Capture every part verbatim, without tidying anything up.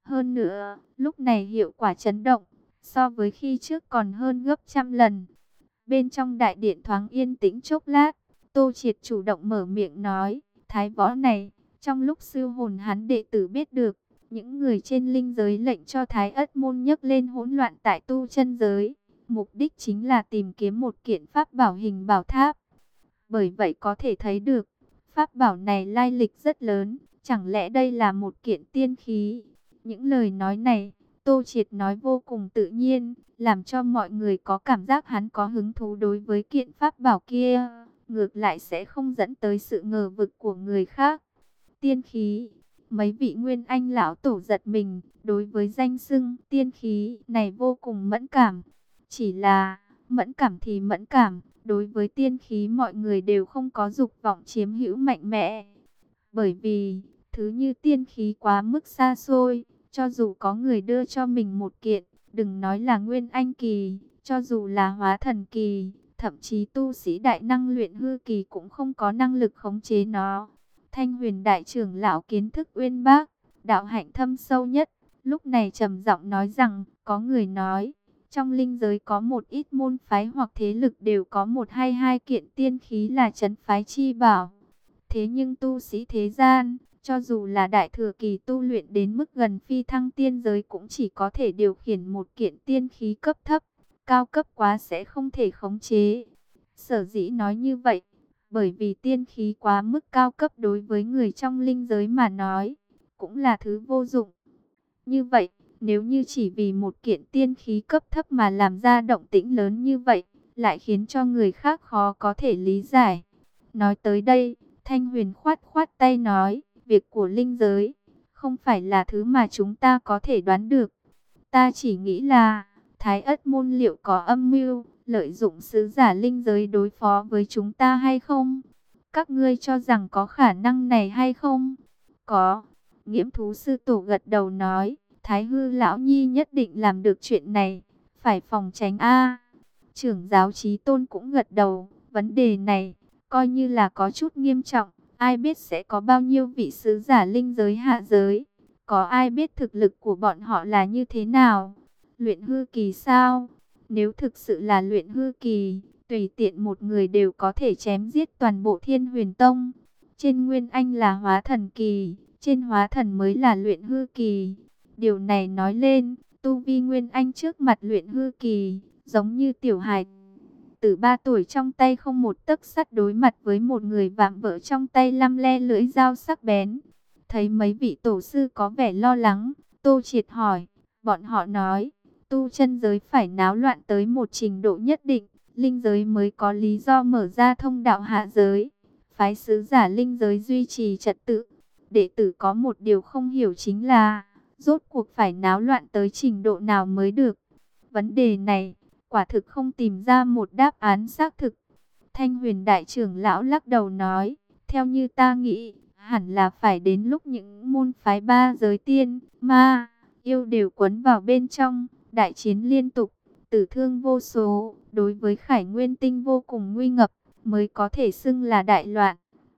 Hơn nữa, lúc này hiệu quả chấn động, so với khi trước còn hơn gấp trăm lần. Bên trong đại điện thoáng yên tĩnh chốc lát, Tô Triệt chủ động mở miệng nói, Thái võ này, trong lúc sư hồn hắn đệ tử biết được, những người trên linh giới lệnh cho Thái Ất môn nhấc lên hỗn loạn tại tu chân giới. Mục đích chính là tìm kiếm một kiện pháp bảo hình bảo tháp. Bởi vậy có thể thấy được, pháp bảo này lai lịch rất lớn, chẳng lẽ đây là một kiện tiên khí? Những lời nói này, Tô Triệt nói vô cùng tự nhiên, làm cho mọi người có cảm giác hắn có hứng thú đối với kiện pháp bảo kia, ngược lại sẽ không dẫn tới sự ngờ vực của người khác. Tiên khí, mấy vị nguyên anh lão tổ giật mình, đối với danh xưng tiên khí này vô cùng mẫn cảm. Chỉ là, mẫn cảm thì mẫn cảm, đối với tiên khí mọi người đều không có dục vọng chiếm hữu mạnh mẽ. Bởi vì, thứ như tiên khí quá mức xa xôi, cho dù có người đưa cho mình một kiện, đừng nói là nguyên anh kỳ, cho dù là hóa thần kỳ, thậm chí tu sĩ đại năng luyện hư kỳ cũng không có năng lực khống chế nó. Thanh Huyền đại trưởng lão kiến thức uyên bác, đạo hạnh thâm sâu nhất, lúc này trầm giọng nói rằng, có người nói, trong linh giới có một ít môn phái hoặc thế lực đều có một hay hai kiện tiên khí là trấn phái chi bảo. Thế nhưng tu sĩ thế gian, cho dù là đại thừa kỳ tu luyện đến mức gần phi thăng tiên giới cũng chỉ có thể điều khiển một kiện tiên khí cấp thấp, cao cấp quá sẽ không thể khống chế. Sở dĩ nói như vậy, bởi vì tiên khí quá mức cao cấp đối với người trong linh giới mà nói, cũng là thứ vô dụng. Như vậy, nếu như chỉ vì một kiện tiên khí cấp thấp mà làm ra động tĩnh lớn như vậy, lại khiến cho người khác khó có thể lý giải. Nói tới đây, Thanh Huyền khoát khoát tay nói, việc của linh giới, không phải là thứ mà chúng ta có thể đoán được. Ta chỉ nghĩ là, Thái Ất môn liệu có âm mưu, lợi dụng sứ giả linh giới đối phó với chúng ta hay không? Các ngươi cho rằng có khả năng này hay không? Có. Nghiễm thú sư tổ gật đầu nói, Thái hư lão nhi nhất định làm được chuyện này, phải phòng tránh a. Trưởng giáo Chí Tôn cũng gật đầu, vấn đề này coi như là có chút nghiêm trọng, ai biết sẽ có bao nhiêu vị sứ giả linh giới hạ giới, có ai biết thực lực của bọn họ là như thế nào? Luyện hư kỳ sao? Nếu thực sự là luyện hư kỳ, tùy tiện một người đều có thể chém giết toàn bộ Thiên Huyền Tông. Trên Nguyên Anh là hóa thần kỳ, trên hóa thần mới là luyện hư kỳ. Điều này nói lên, tu vi Nguyên Anh trước mặt luyện hư kỳ, giống như tiểu hài tử ba tuổi trong tay không một tấc sắt đối mặt với một người vạm vỡ trong tay lăm le lưỡi dao sắc bén. Thấy mấy vị tổ sư có vẻ lo lắng, Tô Triệt hỏi, bọn họ nói, tu chân giới phải náo loạn tới một trình độ nhất định, linh giới mới có lý do mở ra thông đạo hạ giới, phái sứ giả linh giới duy trì trật tự. Đệ tử có một điều không hiểu chính là, rốt cuộc phải náo loạn tới trình độ nào mới được. Vấn đề này, quả thực không tìm ra một đáp án xác thực. Thanh Huyền đại trưởng lão lắc đầu nói, theo như ta nghĩ, hẳn là phải đến lúc những môn phái ba giới tiên, ma, yêu đều quấn vào bên trong, đại chiến liên tục, tử thương vô số, đối với Khải Nguyên Tinh vô cùng nguy ngập, mới có thể xưng là đại loạn.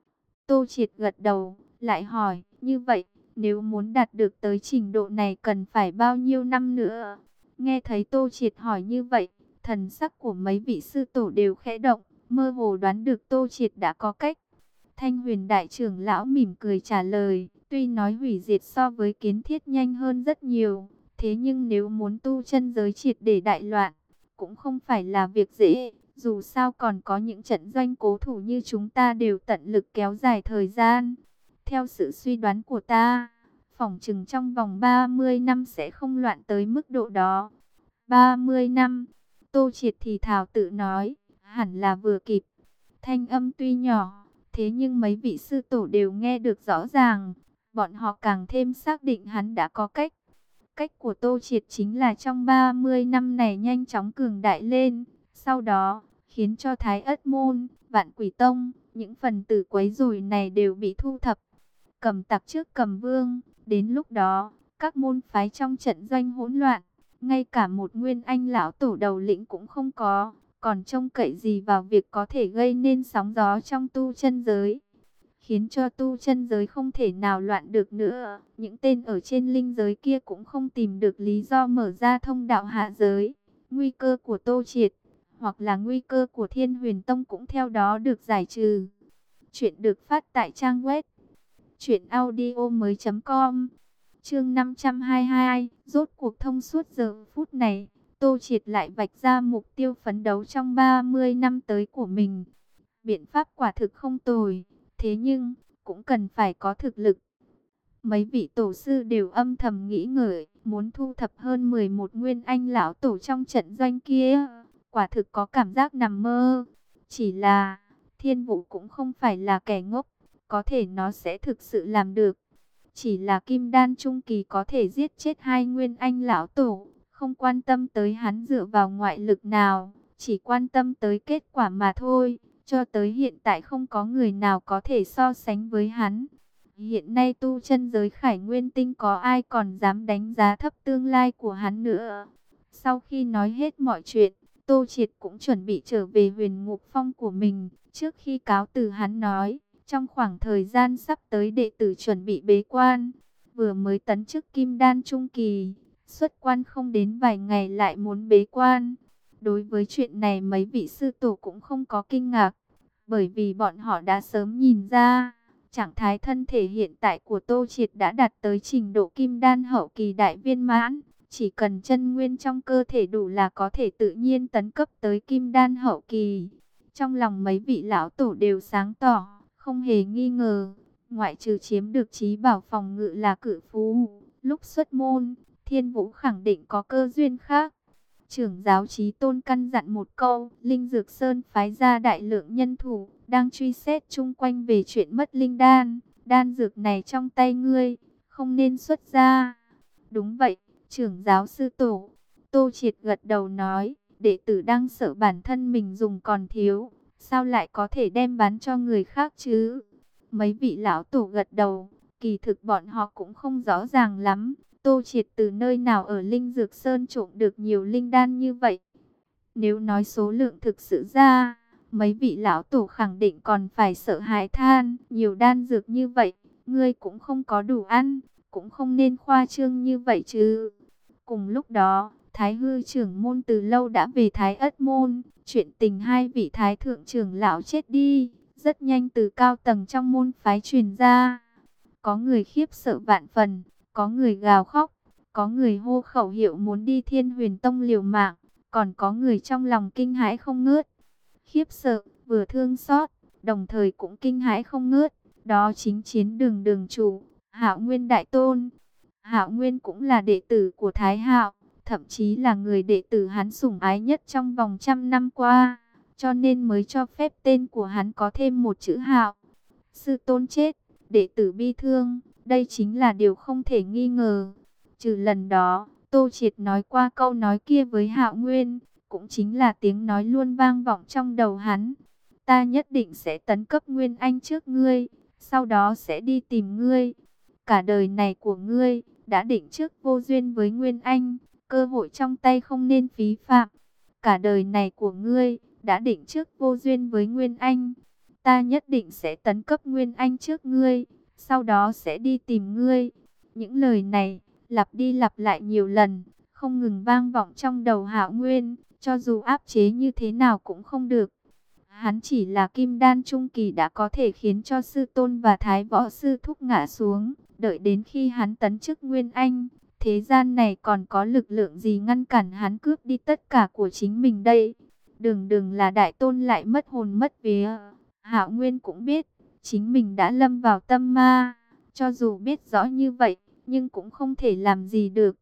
Tô Triệt gật đầu, lại hỏi, như vậy, nếu muốn đạt được tới trình độ này cần phải bao nhiêu năm nữa? Nghe thấy Tô Triệt hỏi như vậy, thần sắc của mấy vị sư tổ đều khẽ động, mơ hồ đoán được Tô Triệt đã có cách. Thanh Huyền đại trưởng lão mỉm cười trả lời, tuy nói hủy diệt so với kiến thiết nhanh hơn rất nhiều, thế nhưng nếu muốn tu chân giới triệt để đại loạn, cũng không phải là việc dễ, dù sao còn có những trận doanh cố thủ như chúng ta đều tận lực kéo dài thời gian. Theo sự suy đoán của ta, phỏng chừng trong vòng ba mươi năm sẽ không loạn tới mức độ đó. ba mươi năm, Tô Triệt thì thào tự nói, hẳn là vừa kịp. Thanh âm tuy nhỏ, thế nhưng mấy vị sư tổ đều nghe được rõ ràng. Bọn họ càng thêm xác định hắn đã có cách. Cách của Tô Triệt chính là trong ba mươi năm này nhanh chóng cường đại lên. Sau đó, khiến cho Thái Ất Môn, Vạn Quỷ Tông, những phần tử quấy rối này đều bị thu thập. Cầm tặc trước cầm vương, đến lúc đó, các môn phái trong trận doanh hỗn loạn, ngay cả một nguyên anh lão tổ đầu lĩnh cũng không có, còn trông cậy gì vào việc có thể gây nên sóng gió trong tu chân giới. khiến cho tu chân giới không thể nào loạn được nữa. Những tên ở trên linh giới kia cũng không tìm được lý do mở ra thông đạo hạ giới. Nguy cơ của Tô Triệt, hoặc là nguy cơ của Thiên Huyền Tông cũng theo đó được giải trừ. Chuyện được phát tại trang web truyện audio mới chấm com. Chương năm trăm hai mươi hai, rốt cuộc thông suốt. Giờ phút này, Tô Triệt lại vạch ra mục tiêu phấn đấu trong ba mươi năm tới của mình. Biện pháp quả thực không tồi, thế nhưng cũng cần phải có thực lực. Mấy vị tổ sư đều âm thầm nghĩ ngợi, muốn thu thập hơn mười một nguyên anh lão tổ trong trận doanh kia, quả thực có cảm giác nằm mơ. Chỉ là Thiên Vũ cũng không phải là kẻ ngốc, có thể nó sẽ thực sự làm được. Chỉ là kim đan trung kỳ có thể giết chết hai nguyên anh lão tổ, không quan tâm tới hắn dựa vào ngoại lực nào, chỉ quan tâm tới kết quả mà thôi. Cho tới hiện tại không có người nào có thể so sánh với hắn. Hiện nay tu chân giới Khải Nguyên Tinh có ai còn dám đánh giá thấp tương lai của hắn nữa. Sau khi nói hết mọi chuyện, Tô Triệt cũng chuẩn bị trở về Huyền Ngục Phong của mình. Trước khi cáo từ hắn nói, trong khoảng thời gian sắp tới đệ tử chuẩn bị bế quan. Vừa mới tấn chức kim đan trung kỳ, xuất quan không đến vài ngày lại muốn bế quan. Đối với chuyện này mấy vị sư tổ cũng không có kinh ngạc, bởi vì bọn họ đã sớm nhìn ra, trạng thái thân thể hiện tại của Tô Triệt đã đạt tới trình độ kim đan hậu kỳ đại viên mãn. Chỉ cần chân nguyên trong cơ thể đủ là có thể tự nhiên tấn cấp tới kim đan hậu kỳ. Trong lòng mấy vị lão tổ đều sáng tỏ, không hề nghi ngờ, ngoại trừ chiếm được trí bảo phòng ngự là cự phú, lúc xuất môn, Thiên Vũ khẳng định có cơ duyên khác. Trưởng giáo Chí Tôn căn dặn một câu, Linh Dược Sơn phái ra đại lượng nhân thủ, đang truy xét chung quanh về chuyện mất linh đan. Đan dược này trong tay ngươi, không nên xuất ra. Đúng vậy, trưởng giáo sư tổ. Tô Triệt gật đầu nói, đệ tử đang sợ bản thân mình dùng còn thiếu, sao lại có thể đem bán cho người khác chứ? Mấy vị lão tổ gật đầu, kỳ thực bọn họ cũng không rõ ràng lắm. Tô Triệt từ nơi nào ở Linh Dược Sơn trộm được nhiều linh đan như vậy? Nếu nói số lượng thực sự ra, mấy vị lão tổ khẳng định còn phải sợ hãi than. Nhiều đan dược như vậy, ngươi cũng không có đủ ăn, cũng không nên khoa trương như vậy chứ. Cùng lúc đó, Thái Hư trưởng môn từ lâu đã về Thái Ất môn. Chuyện tình hai vị Thái thượng trưởng lão chết đi, rất nhanh từ cao tầng trong môn phái truyền ra. Có người khiếp sợ vạn phần, có người gào khóc, có người hô khẩu hiệu muốn đi Thiên Huyền Tông liều mạng, còn có người trong lòng kinh hãi không ngớt. Khiếp sợ, vừa thương xót, đồng thời cũng kinh hãi không ngớt. Đó chính Chiến Đường đường chủ, Hạo Nguyên Đại Tôn. Hạo Nguyên cũng là đệ tử của Thái Hạo, thậm chí là người đệ tử hắn sủng ái nhất trong vòng trăm năm qua, cho nên mới cho phép tên của hắn có thêm một chữ Hạo. Sư tôn chết, đệ tử bi thương, đây chính là điều không thể nghi ngờ. Trừ lần đó, Tô Triệt nói qua câu nói kia với Hạo Nguyên, cũng chính là tiếng nói luôn vang vọng trong đầu hắn. Ta nhất định sẽ tấn cấp Nguyên Anh trước ngươi, sau đó sẽ đi tìm ngươi. Cả đời này của ngươi, đã định trước vô duyên với Nguyên Anh, cơ hội trong tay không nên phí phạm. Cả đời này của ngươi, đã định trước vô duyên với Nguyên Anh. Ta nhất định sẽ tấn cấp Nguyên Anh trước ngươi, sau đó sẽ đi tìm ngươi. Những lời này, lặp đi lặp lại nhiều lần, không ngừng vang vọng trong đầu Hạo Nguyên, cho dù áp chế như thế nào cũng không được. Hắn chỉ là kim đan trung kỳ đã có thể khiến cho sư tôn và thái võ sư thúc ngã xuống. Đợi đến khi hắn tấn chức Nguyên Anh, thế gian này còn có lực lượng gì ngăn cản hắn cướp đi tất cả của chính mình đây? Đừng đừng là đại tôn lại mất hồn mất vía. Hạo Nguyên cũng biết, chính mình đã lâm vào tâm ma. Cho dù biết rõ như vậy, nhưng cũng không thể làm gì được.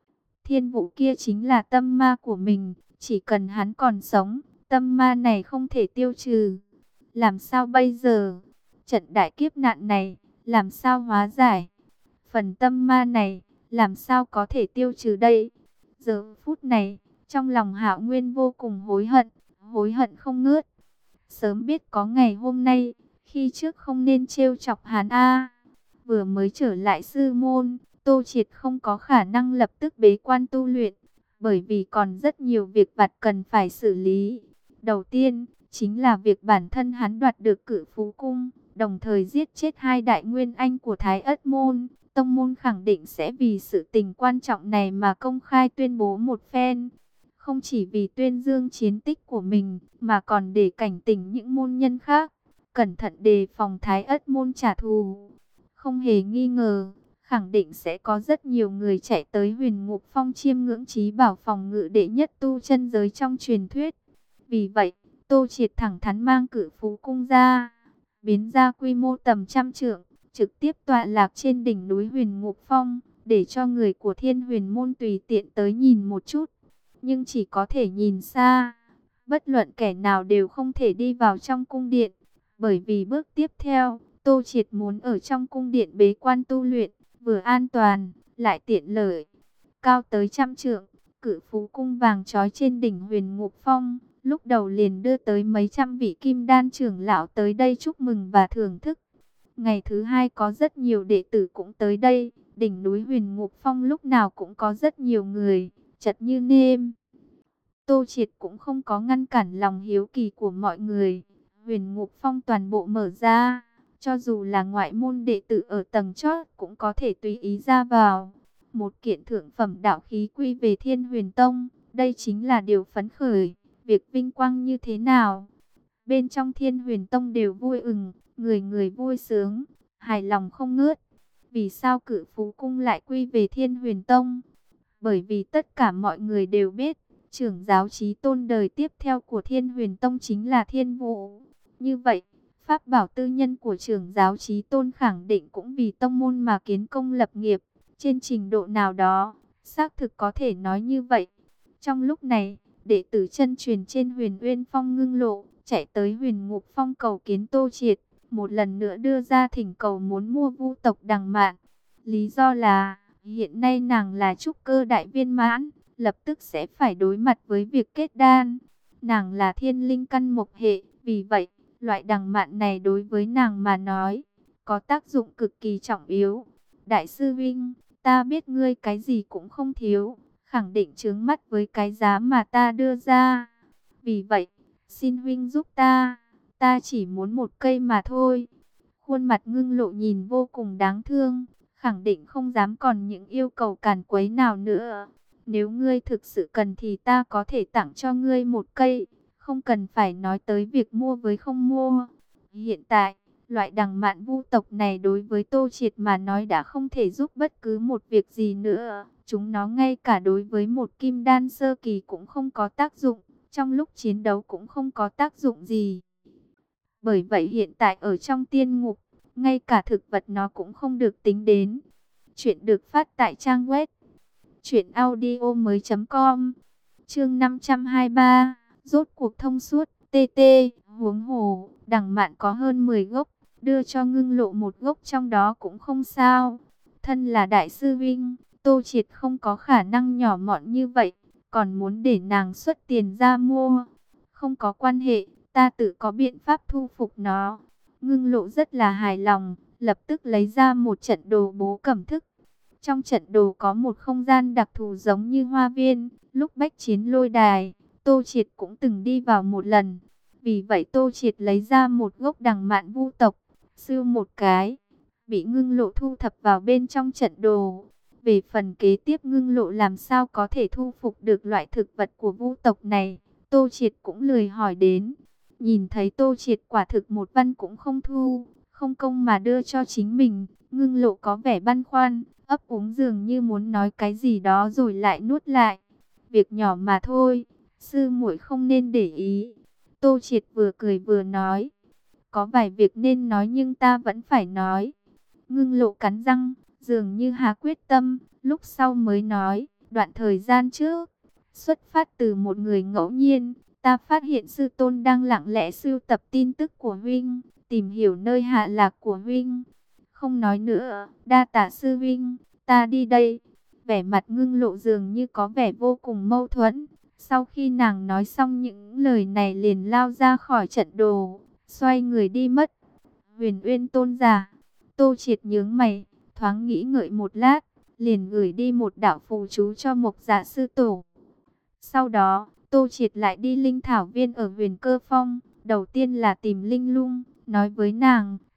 Thiên Vũ kia chính là tâm ma của mình, chỉ cần hắn còn sống, tâm ma này không thể tiêu trừ. Làm sao bây giờ? Trận đại kiếp nạn này, làm sao hóa giải? Phần tâm ma này, làm sao có thể tiêu trừ đây? Giờ phút này, trong lòng Hạo Nguyên vô cùng hối hận, hối hận không ngớt. Sớm biết có ngày hôm nay, khi trước không nên trêu chọc hắn a. Vừa mới trở lại sư môn, Tô Triệt không có khả năng lập tức bế quan tu luyện, bởi vì còn rất nhiều việc vặt cần phải xử lý. Đầu tiên, chính là việc bản thân hắn đoạt được Cự Phú Cung, đồng thời giết chết hai đại nguyên anh của Thái Ất Môn. Tông môn khẳng định sẽ vì sự tình quan trọng này mà công khai tuyên bố một phen. Không chỉ vì tuyên dương chiến tích của mình, mà còn để cảnh tỉnh những môn nhân khác, cẩn thận đề phòng Thái Ất Môn trả thù. Không hề nghi ngờ, khẳng định sẽ có rất nhiều người chạy tới Huyền Ngục Phong chiêm ngưỡng chí bảo phòng ngự đệ nhất tu chân giới trong truyền thuyết. Vì vậy, Tô Triệt thẳng thắn mang Cử Phú Cung ra, biến ra quy mô tầm trăm trượng, trực tiếp tọa lạc trên đỉnh núi Huyền Ngục Phong, để cho người của Thiên Huyền Môn tùy tiện tới nhìn một chút. Nhưng chỉ có thể nhìn xa, bất luận kẻ nào đều không thể đi vào trong cung điện. Bởi vì bước tiếp theo, Tô Triệt muốn ở trong cung điện bế quan tu luyện, vừa an toàn, lại tiện lợi. Cao tới trăm trượng, Cử Phú Cung vàng trói trên đỉnh Huyền Ngục Phong, lúc đầu liền đưa tới mấy trăm vị kim đan trưởng lão tới đây chúc mừng và thưởng thức. Ngày thứ hai có rất nhiều đệ tử cũng tới đây, đỉnh núi Huyền Ngục Phong lúc nào cũng có rất nhiều người, chật như nêm. Tô Triệt cũng không có ngăn cản lòng hiếu kỳ của mọi người. Huyền Ngục Phong toàn bộ mở ra, cho dù là ngoại môn đệ tử ở tầng chót cũng có thể tùy ý ra vào. Một kiện thượng phẩm đạo khí quy về Thiên Huyền Tông, đây chính là điều phấn khởi, việc vinh quang như thế nào. Bên trong Thiên Huyền Tông đều vui ừng, người người vui sướng, hài lòng không ngớt. Vì sao Cử Phú Cung lại quy về Thiên Huyền Tông? Bởi vì tất cả mọi người đều biết, trưởng giáo chí tôn đời tiếp theo của Thiên Huyền Tông chính là Thiên Vũ. Như vậy, pháp bảo tư nhân của trưởng giáo chí tôn khẳng định cũng vì tông môn mà kiến công lập nghiệp. Trên trình độ nào đó, xác thực có thể nói như vậy. Trong lúc này, đệ tử chân truyền trên Huyền Uyên Phong ngưng lộ, chạy tới Huyền Ngục Phong cầu kiến Tô Triệt, một lần nữa đưa ra thỉnh cầu muốn mua vu tộc Đằng Mạn. Lý do là, hiện nay nàng là trúc cơ đại viên mãn, lập tức sẽ phải đối mặt với việc kết đan. Nàng là thiên linh căn mộc hệ, vì vậy, loại Đằng Mạn này đối với nàng mà nói, có tác dụng cực kỳ trọng yếu. Đại sư huynh, ta biết ngươi cái gì cũng không thiếu, khẳng định chướng mắt với cái giá mà ta đưa ra. Vì vậy, xin huynh giúp ta, ta chỉ muốn một cây mà thôi. Khuôn mặt ngưng lộ nhìn vô cùng đáng thương, khẳng định không dám còn những yêu cầu càn quấy nào nữa. Nếu ngươi thực sự cần thì ta có thể tặng cho ngươi một cây, không cần phải nói tới việc mua với không mua. Hiện tại, loại Đằng Mạn vu tộc này đối với Tô Triệt mà nói đã không thể giúp bất cứ một việc gì nữa. Chúng nó ngay cả đối với một kim đan sơ kỳ cũng không có tác dụng, trong lúc chiến đấu cũng không có tác dụng gì. Bởi vậy hiện tại ở trong tiên ngục, ngay cả thực vật nó cũng không được tính đến. Chuyện được phát tại trang web truyện audio mới chấm com. Chương năm trăm hai mươi ba, rốt cuộc thông suốt, tê tê, huống hồ, Đằng Mạn có hơn mười gốc, đưa cho ngưng lộ một gốc trong đó cũng không sao. Thân là đại sư huynh, Tô Triệt không có khả năng nhỏ mọn như vậy, còn muốn để nàng xuất tiền ra mua. Không có quan hệ, ta tự có biện pháp thu phục nó. Ngưng lộ rất là hài lòng, lập tức lấy ra một trận đồ bố cẩm thức. Trong trận đồ có một không gian đặc thù giống như hoa viên, lúc bách chiến lôi đài, Tô Triệt cũng từng đi vào một lần. Vì vậy Tô Triệt lấy ra một gốc Đằng Mạn vu tộc, sưu một cái, bị ngưng lộ thu thập vào bên trong trận đồ. Về phần kế tiếp ngưng lộ làm sao có thể thu phục được loại thực vật của vu tộc này, Tô Triệt cũng lười hỏi đến. Nhìn thấy Tô Triệt quả thực một văn cũng không thu, không công mà đưa cho chính mình, ngưng lộ có vẻ băn khoăn, ấp úng dường như muốn nói cái gì đó rồi lại nuốt lại. Việc nhỏ mà thôi, sư muội không nên để ý. Tô Triệt vừa cười vừa nói, có vài việc nên nói nhưng ta vẫn phải nói. Ngưng lộ cắn răng, dường như hạ quyết tâm, lúc sau mới nói, đoạn thời gian trước, xuất phát từ một người ngẫu nhiên, ta phát hiện sư tôn đang lặng lẽ sưu tập tin tức của huynh, tìm hiểu nơi hạ lạc của huynh. Không nói nữa, đa tạ sư huynh, ta đi đây. Vẻ mặt ngưng lộ dường như có vẻ vô cùng mâu thuẫn. Sau khi nàng nói xong những lời này liền lao ra khỏi trận đồ, xoay người đi mất. Huyền Uyên tôn giả, Tô Triệt nhướng mày, thoáng nghĩ ngợi một lát, liền gửi đi một đạo phù chú cho Mộc Dạ sư tổ. Sau đó, Tô Triệt lại đi linh thảo viên ở Huyền Cơ Phong, đầu tiên là tìm Linh Lung, nói với nàng,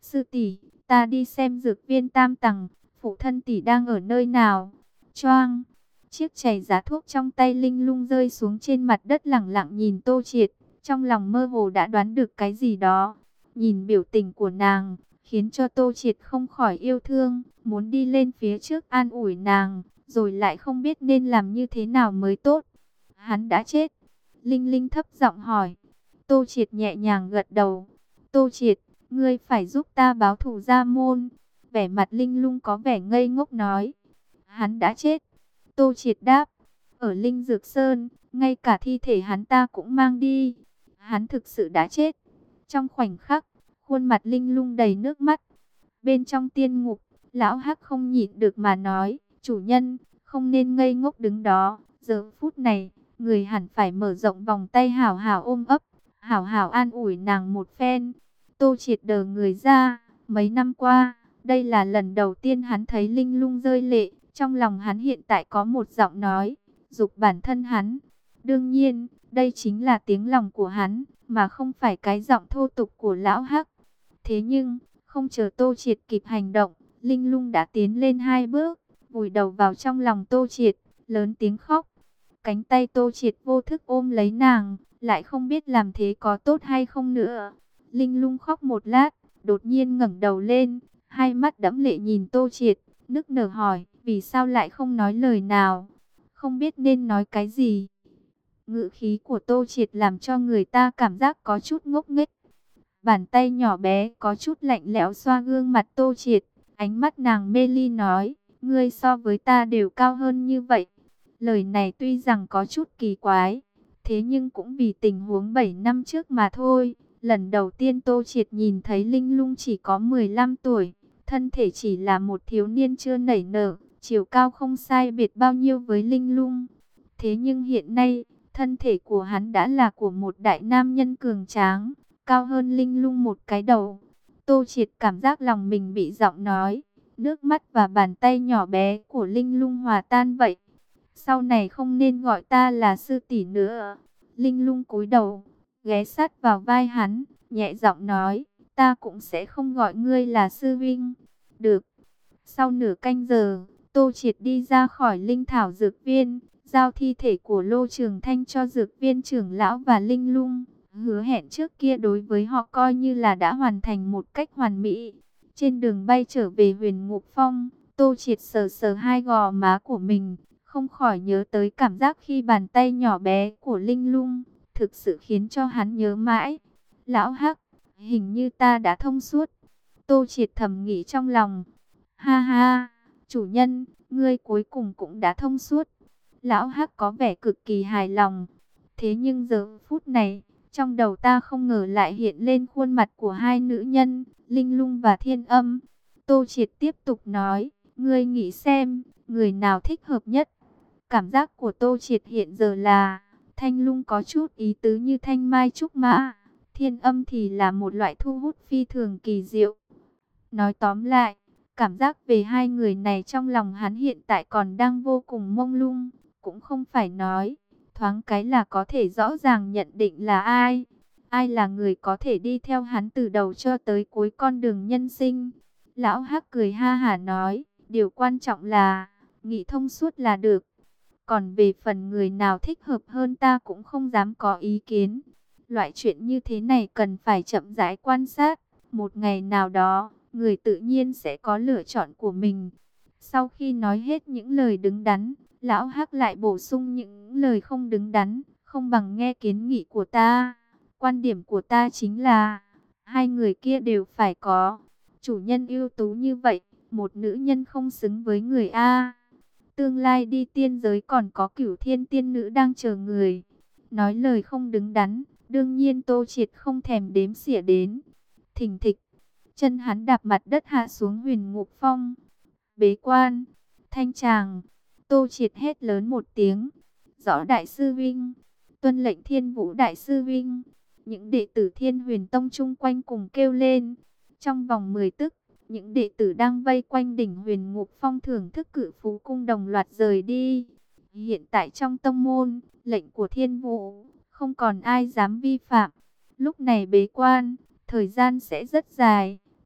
Sư tỷ, ta đi xem dược viên Tam Tầng, phụ thân tỷ đang ở nơi nào? Choang, chiếc chày giá thuốc trong tay Linh Lung rơi xuống trên mặt đất, lẳng lặng nhìn Tô Triệt, trong lòng mơ hồ đã đoán được cái gì đó. Nhìn biểu tình của nàng, khiến cho Tô Triệt không khỏi yêu thương, muốn đi lên phía trước an ủi nàng, rồi lại không biết nên làm như thế nào mới tốt. Hắn đã chết. Linh Linh thấp giọng hỏi. Tô Triệt nhẹ nhàng gật đầu. Tô Triệt, ngươi phải giúp ta báo thù Gia Môn. Vẻ mặt Linh Lung có vẻ ngây ngốc nói. Hắn đã chết. Tô Triệt đáp. Ở Linh Dược Sơn, ngay cả thi thể hắn ta cũng mang đi. Hắn thực sự đã chết. Trong khoảnh khắc, khuôn mặt Linh Lung đầy nước mắt. Bên trong tiên ngục, lão Hắc không nhịn được mà nói. Chủ nhân, không nên ngây ngốc đứng đó. Giờ phút này, người hẳn phải mở rộng vòng tay hảo hảo ôm ấp, hảo hảo an ủi nàng một phen. Tô Triệt đờ người ra, mấy năm qua, đây là lần đầu tiên hắn thấy Linh Lung rơi lệ. Trong lòng hắn hiện tại có một giọng nói, giục bản thân hắn. Đương nhiên, đây chính là tiếng lòng của hắn, mà không phải cái giọng thô tục của lão Hắc. Thế nhưng, không chờ Tô Triệt kịp hành động, Linh Lung đã tiến lên hai bước, vùi đầu vào trong lòng Tô Triệt, lớn tiếng khóc. Cánh tay Tô Triệt vô thức ôm lấy nàng, lại không biết làm thế có tốt hay không nữa. Linh Lung khóc một lát, đột nhiên ngẩng đầu lên, hai mắt đẫm lệ nhìn Tô Triệt, nức nở hỏi, vì sao lại không nói lời nào, không biết nên nói cái gì. Ngữ khí của Tô Triệt làm cho người ta cảm giác có chút ngốc nghếch. Bàn tay nhỏ bé có chút lạnh lẽo xoa gương mặt Tô Triệt, ánh mắt nàng mê ly nói, ngươi so với ta đều cao hơn như vậy. Lời này tuy rằng có chút kỳ quái, thế nhưng cũng vì tình huống bảy năm trước mà thôi. Lần đầu tiên Tô Triệt nhìn thấy Linh Lung chỉ có mười lăm tuổi, thân thể chỉ là một thiếu niên chưa nảy nở, chiều cao không sai biệt bao nhiêu với Linh Lung. Thế nhưng hiện nay, thân thể của hắn đã là của một đại nam nhân cường tráng, cao hơn Linh Lung một cái đầu. Tô Triệt cảm giác lòng mình bị giọng nói, nước mắt và bàn tay nhỏ bé của Linh Lung hòa tan vậy. Sau này không nên gọi ta là sư tỷ nữa. Linh Lung cúi đầu, ghé sát vào vai hắn, nhẹ giọng nói, ta cũng sẽ không gọi ngươi là sư vinh. Được. Sau nửa canh giờ, Tô Triệt đi ra khỏi Linh Thảo Dược Viên, giao thi thể của Lô Trường Thanh cho Dược Viên trưởng lão và Linh Lung. Hứa hẹn trước kia đối với họ coi như là đã hoàn thành một cách hoàn mỹ. Trên đường bay trở về Huyền Ngục Phong, Tô Triệt sờ sờ hai gò má của mình, không khỏi nhớ tới cảm giác khi bàn tay nhỏ bé của Linh Lung, thực sự khiến cho hắn nhớ mãi. Lão Hắc, hình như ta đã thông suốt. Tô Triệt thầm nghĩ trong lòng. Ha ha, chủ nhân, ngươi cuối cùng cũng đã thông suốt. Lão Hắc có vẻ cực kỳ hài lòng. Thế nhưng giờ phút này, trong đầu ta không ngờ lại hiện lên khuôn mặt của hai nữ nhân, Linh Lung và Thiên Âm. Tô Triệt tiếp tục nói, ngươi nghĩ xem, người nào thích hợp nhất? Cảm giác của Tô Triệt hiện giờ là, Thanh Lung có chút ý tứ như thanh mai trúc mã, Thiên Âm thì là một loại thu hút phi thường kỳ diệu. Nói tóm lại, cảm giác về hai người này trong lòng hắn hiện tại còn đang vô cùng mông lung, cũng không phải nói, thoáng cái là có thể rõ ràng nhận định là ai. Ai là người có thể đi theo hắn từ đầu cho tới cuối con đường nhân sinh. Lão Hắc cười ha hả nói, điều quan trọng là, nghĩ thông suốt là được. Còn về phần người nào thích hợp hơn ta cũng không dám có ý kiến. Loại chuyện như thế này cần phải chậm rãi quan sát. Một ngày nào đó, người tự nhiên sẽ có lựa chọn của mình. Sau khi nói hết những lời đứng đắn, Lão Hắc lại bổ sung những lời không đứng đắn, không bằng nghe kiến nghị của ta. Quan điểm của ta chính là, hai người kia đều phải có. Chủ nhân ưu tú như vậy, một nữ nhân không xứng với người A. Tương lai đi tiên giới còn có Cửu Thiên tiên nữ đang chờ người. Nói lời không đứng đắn, đương nhiên Tô Triệt không thèm đếm xỉa đến. Thình thịch, chân hắn đạp mặt đất hạ xuống Huyền Ngục Phong. Bế quan, thanh tràng, Tô Triệt hét lớn một tiếng. Rõ đại sư Vinh, tuân lệnh Thiên Vũ đại sư Vinh. Những đệ tử Thiên Huyền Tông chung quanh cùng kêu lên. Trong vòng mười tức, những đệ tử đang vây quanh đỉnh Huyền Ngục Phong thưởng thức Cự Phú Cung đồng loạt rời đi. Hiện tại trong tông môn, lệnh của Thiên Vũ, không còn ai dám vi phạm. Lúc này bế quan, thời gian sẽ rất dài.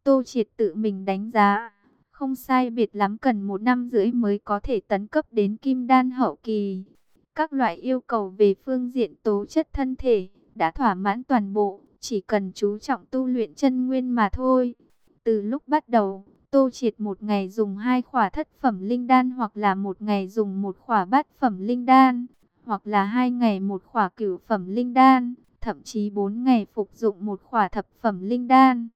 Tô Triệt tự mình đánh giá, không sai biệt lắm cần một năm rưỡi mới có thể tấn cấp đến kim đan hậu kỳ. Các loại yêu cầu về phương diện tố chất thân thể đã thỏa mãn toàn bộ, chỉ cần chú trọng tu luyện chân nguyên mà thôi. Từ lúc bắt đầu, Tô Triệt một ngày dùng hai khỏa thất phẩm linh đan, hoặc là một ngày dùng một khỏa bát phẩm linh đan, hoặc là hai ngày một khỏa cửu phẩm linh đan, thậm chí bốn ngày phục dụng một khỏa thập phẩm linh đan.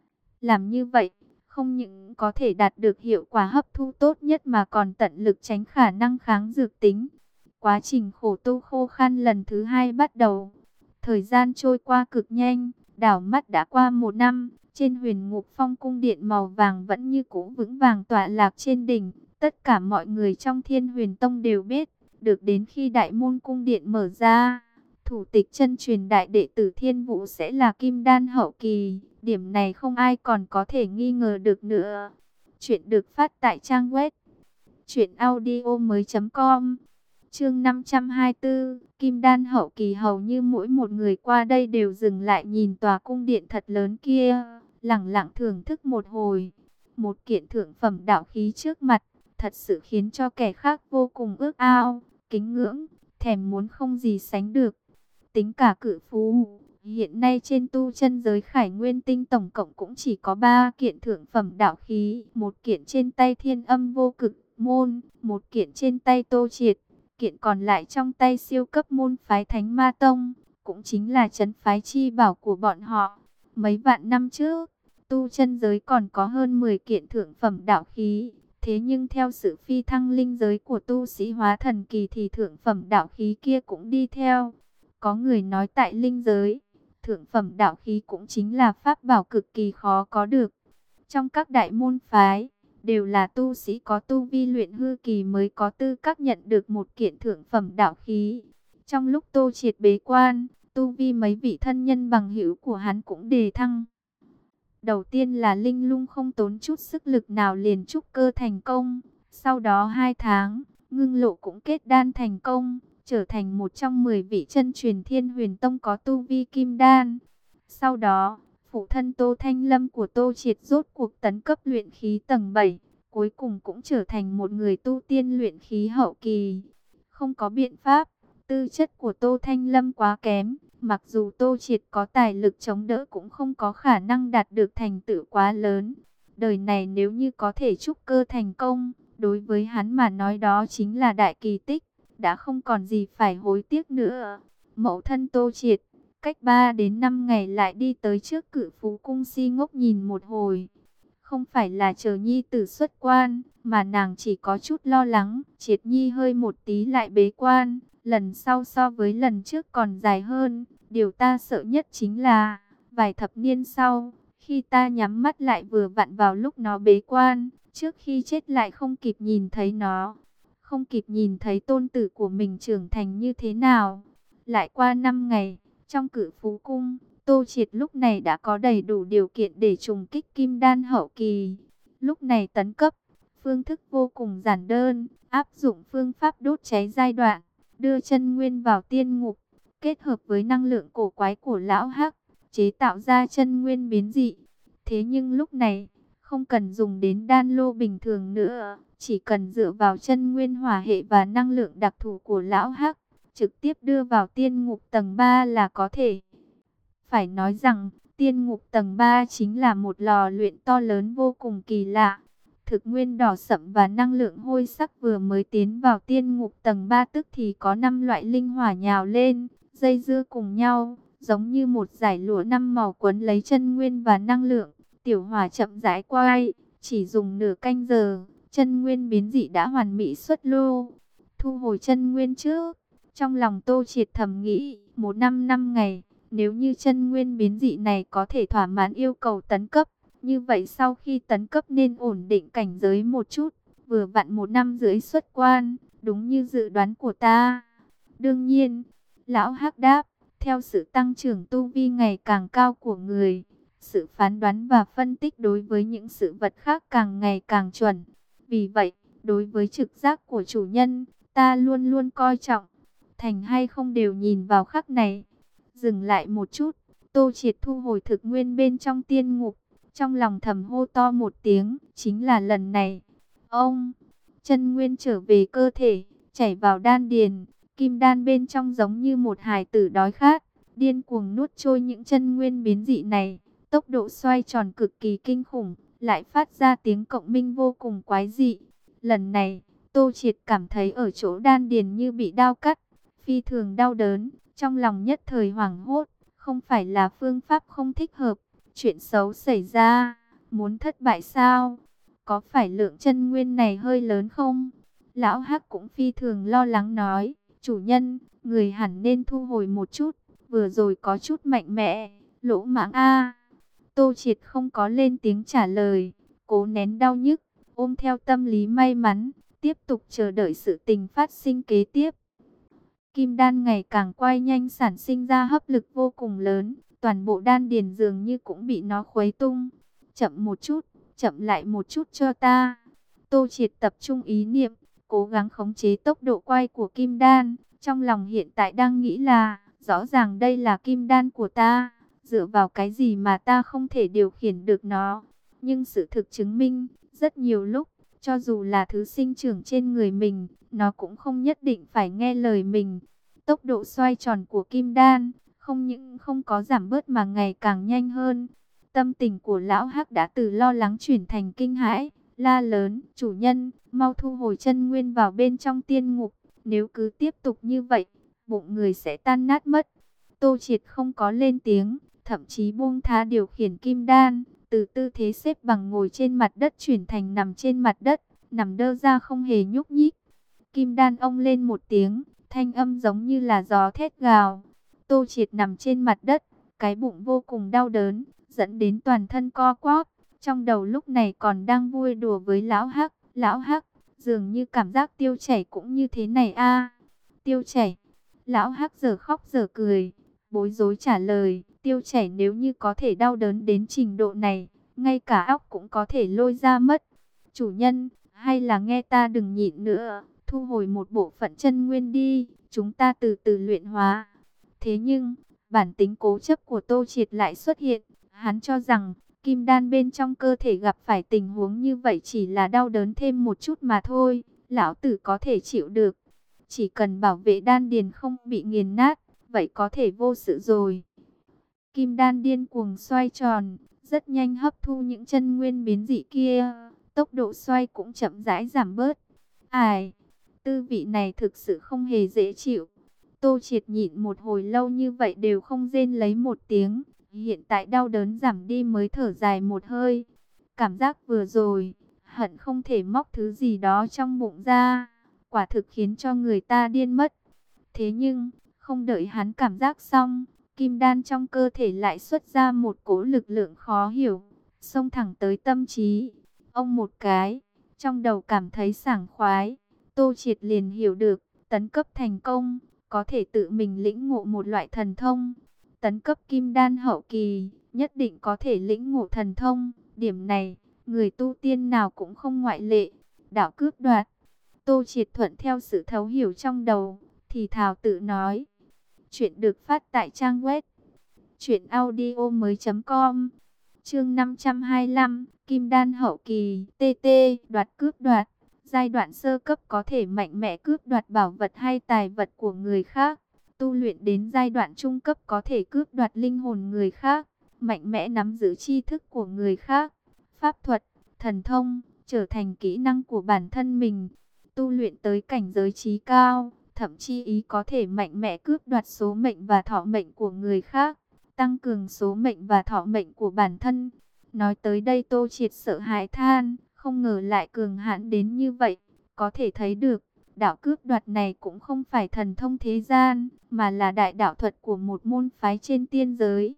Làm như vậy, không những có thể đạt được hiệu quả hấp thu tốt nhất mà còn tận lực tránh khả năng kháng dược tính. Quá trình khổ tu khô khan lần thứ hai bắt đầu. Thời gian trôi qua cực nhanh, đảo mắt đã qua một năm. Trên Huyền Ngục Phong cung điện màu vàng vẫn như cũ vững vàng tọa lạc trên đỉnh. Tất cả mọi người trong Thiên Huyền Tông đều biết, được đến khi đại môn cung điện mở ra, thủ tịch chân truyền đại đệ tử Thiên Vũ sẽ là kim đan hậu kỳ. Điểm này không ai còn có thể nghi ngờ được nữa. Chuyện được phát tại trang web truyện audio mới chấm com. Chương năm trăm hai mươi tư, kim đan hậu kỳ. Hầu như mỗi một người qua đây đều dừng lại nhìn tòa cung điện thật lớn kia, lẳng lặng thưởng thức một hồi. Một kiện thượng phẩm đạo khí trước mặt, thật sự khiến cho kẻ khác vô cùng ước ao, kính ngưỡng, thèm muốn không gì sánh được. Tính cả cự phú, hiện nay trên tu chân giới Khải Nguyên Tinh tổng cộng cũng chỉ có ba kiện thượng phẩm đạo khí, một kiện trên tay Thiên Âm Vô Cực môn, một kiện trên tay Tô Triệt, kiện còn lại trong tay siêu cấp môn phái Thánh Ma Tông, cũng chính là trấn phái chi bảo của bọn họ. Mấy vạn năm trước, tu chân giới còn có hơn mười kiện thượng phẩm đạo khí, thế nhưng theo sự phi thăng linh giới của tu sĩ hóa thần kỳ thì thượng phẩm đạo khí kia cũng đi theo. Có người nói tại linh giới, thượng phẩm đạo khí cũng chính là pháp bảo cực kỳ khó có được. Trong các đại môn phái, đều là tu sĩ có tu vi luyện hư kỳ mới có tư cách nhận được một kiện thượng phẩm đạo khí. Trong lúc Tô Triệt bế quan, tu vi mấy vị thân nhân bằng hữu của hắn cũng đề thăng. Đầu tiên là Linh Lung không tốn chút sức lực nào liền trúc cơ thành công. Sau đó hai tháng, Ngưng Lộ cũng kết đan thành công, trở thành một trong mười vị chân truyền Thiên Huyền Tông có tu vi kim đan. Sau đó, phụ thân Tô Thanh Lâm của Tô Triệt rốt cuộc tấn cấp luyện khí tầng bảy, cuối cùng cũng trở thành một người tu tiên luyện khí hậu kỳ. Không có biện pháp, tư chất của Tô Thanh Lâm quá kém, mặc dù Tô Triệt có tài lực chống đỡ cũng không có khả năng đạt được thành tựu quá lớn. Đời này nếu như có thể trúc cơ thành công, đối với hắn mà nói đó chính là đại kỳ tích, đã không còn gì phải hối tiếc nữa. Mẫu thân Tô Triệt, cách ba đến năm ngày lại đi tới trước Cự Phú Cung si ngốc nhìn một hồi. Không phải là chờ nhi tử xuất quan, mà nàng chỉ có chút lo lắng, Triệt nhi hơi một tí lại bế quan, lần sau so với lần trước còn dài hơn. Điều ta sợ nhất chính là, vài thập niên sau, khi ta nhắm mắt lại vừa vặn vào lúc nó bế quan, trước khi chết lại không kịp nhìn thấy nó, không kịp nhìn thấy tôn tử của mình trưởng thành như thế nào. Lại qua năm ngày, trong Cự Phú Cung, Tô Triệt lúc này đã có đầy đủ điều kiện để trùng kích kim đan hậu kỳ. Lúc này tấn cấp, phương thức vô cùng giản đơn, áp dụng phương pháp đốt cháy giai đoạn, đưa chân nguyên vào tiên ngục, kết hợp với năng lượng cổ quái của lão Hắc, chế tạo ra chân nguyên biến dị. Thế nhưng lúc này, không cần dùng đến đan lô bình thường nữa, chỉ cần dựa vào chân nguyên hỏa hệ và năng lượng đặc thù của lão Hắc, trực tiếp đưa vào tiên ngục tầng ba là có thể. Phải nói rằng, tiên ngục tầng ba chính là một lò luyện to lớn vô cùng kỳ lạ. Thực nguyên đỏ sậm và năng lượng hôi sắc vừa mới tiến vào tiên ngục tầng ba tức thì có năm loại linh hỏa nhào lên, dây dưa cùng nhau, giống như một dải lụa năm màu quấn lấy chân nguyên và năng lượng. Tiểu hỏa chậm rãi quay, chỉ dùng nửa canh giờ, chân nguyên biến dị đã hoàn mỹ xuất lô. Thu hồi chân nguyên trước, trong lòng Tô Triệt thầm nghĩ, một năm năm ngày, nếu như chân nguyên biến dị này có thể thỏa mãn yêu cầu tấn cấp, như vậy sau khi tấn cấp nên ổn định cảnh giới một chút, vừa vặn một năm rưỡi xuất quan, đúng như dự đoán của ta. Đương nhiên, lão Hắc đáp, theo sự tăng trưởng tu vi ngày càng cao của người, sự phán đoán và phân tích đối với những sự vật khác càng ngày càng chuẩn. Vì vậy, đối với trực giác của chủ nhân, ta luôn luôn coi trọng, thành hay không đều nhìn vào khắc này. Dừng lại một chút, Tô Triệt thu hồi thực nguyên bên trong tiên ngục, trong lòng thầm hô to một tiếng, chính là lần này. Ông, chân nguyên trở về cơ thể, chảy vào đan điền, kim đan bên trong giống như một hài tử đói khát, điên cuồng nuốt trôi những chân nguyên biến dị này, tốc độ xoay tròn cực kỳ kinh khủng, lại phát ra tiếng cộng minh vô cùng quái dị. Lần này, Tô Triệt cảm thấy ở chỗ đan điền như bị đao cắt, phi thường đau đớn, trong lòng nhất thời hoảng hốt, không phải là phương pháp không thích hợp, chuyện xấu xảy ra, muốn thất bại sao? Có phải lượng chân nguyên này hơi lớn không? Lão Hắc cũng phi thường lo lắng nói, chủ nhân, người hẳn nên thu hồi một chút, vừa rồi có chút mạnh mẽ, lỗ mãng a. Tô Triệt không có lên tiếng trả lời, cố nén đau nhức, ôm theo tâm lý may mắn, tiếp tục chờ đợi sự tình phát sinh kế tiếp. Kim đan ngày càng quay nhanh sản sinh ra hấp lực vô cùng lớn, toàn bộ đan điền dường như cũng bị nó khuấy tung. Chậm một chút, chậm lại một chút cho ta. Tô Triệt tập trung ý niệm, cố gắng khống chế tốc độ quay của kim đan. Trong lòng hiện tại đang nghĩ là, rõ ràng đây là kim đan của ta, dựa vào cái gì mà ta không thể điều khiển được nó. Nhưng sự thực chứng minh, rất nhiều lúc, cho dù là thứ sinh trưởng trên người mình, nó cũng không nhất định phải nghe lời mình. Tốc độ xoay tròn của kim đan, không những không có giảm bớt mà ngày càng nhanh hơn. Tâm tình của lão Hắc đã từ lo lắng chuyển thành kinh hãi, la lớn, chủ nhân, mau thu hồi chân nguyên vào bên trong tiên ngục, nếu cứ tiếp tục như vậy, bụng người sẽ tan nát mất. Tô Triệt không có lên tiếng, thậm chí buông tha điều khiển kim đan, từ tư thế xếp bằng ngồi trên mặt đất chuyển thành nằm trên mặt đất, nằm đơ ra không hề nhúc nhích. Kim đan ông lên một tiếng, thanh âm giống như là gió thét gào. Tô Triệt nằm trên mặt đất, cái bụng vô cùng đau đớn, dẫn đến toàn thân co quắp. Trong đầu lúc này còn đang vui đùa với lão Hắc. Lão Hắc, dường như cảm giác tiêu chảy cũng như thế này a. Tiêu chảy. Lão Hắc giờ khóc giờ cười, bối rối trả lời, tiêu chảy nếu như có thể đau đớn đến trình độ này, ngay cả óc cũng có thể lôi ra mất. Chủ nhân, hay là nghe ta đừng nhịn nữa, thu hồi một bộ phận chân nguyên đi, chúng ta từ từ luyện hóa. Thế nhưng, bản tính cố chấp của Tô Triệt lại xuất hiện, hắn cho rằng, kim đan bên trong cơ thể gặp phải tình huống như vậy chỉ là đau đớn thêm một chút mà thôi, lão tử có thể chịu được. Chỉ cần bảo vệ đan điền không bị nghiền nát, vậy có thể vô sự rồi. Kim đan điên cuồng xoay tròn, rất nhanh hấp thu những chân nguyên biến dị kia, tốc độ xoay cũng chậm rãi giảm bớt. Ai, tư vị này thực sự không hề dễ chịu. Tô Triệt nhịn một hồi lâu như vậy đều không rên lấy một tiếng, hiện tại đau đớn giảm đi mới thở dài một hơi. Cảm giác vừa rồi, hận không thể móc thứ gì đó trong bụng ra, quả thực khiến cho người ta điên mất. Thế nhưng, không đợi hắn cảm giác xong, kim đan trong cơ thể lại xuất ra một cỗ lực lượng khó hiểu, xông thẳng tới tâm trí. Ông một cái, trong đầu cảm thấy sảng khoái, Tô Triệt liền hiểu được, tấn cấp thành công, có thể tự mình lĩnh ngộ một loại thần thông. Tấn cấp kim đan hậu kỳ, nhất định có thể lĩnh ngộ thần thông. Điểm này, người tu tiên nào cũng không ngoại lệ. Đạo cướp đoạt. Tô Triệt thuận theo sự thấu hiểu trong đầu, thì thào tự nói. Chuyện được phát tại trang web truyện audio mới chấm com. Chương năm trăm hai mươi lăm, Kim đan hậu kỳ, tê tê, đoạt cướp đoạt. Giai đoạn sơ cấp có thể mạnh mẽ cướp đoạt bảo vật hay tài vật của người khác. Tu luyện đến giai đoạn trung cấp có thể cướp đoạt linh hồn người khác, mạnh mẽ nắm giữ tri thức của người khác, pháp thuật, thần thông, trở thành kỹ năng của bản thân mình. Tu luyện tới cảnh giới trí cao, thậm chí ý có thể mạnh mẽ cướp đoạt số mệnh và thọ mệnh của người khác, tăng cường số mệnh và thọ mệnh của bản thân. Nói tới đây Tô Triệt sợ hãi than, không ngờ lại cường hãn đến như vậy, có thể thấy được. Đạo cướp đoạt này cũng không phải thần thông thế gian, mà là đại đạo thuật của một môn phái trên tiên giới.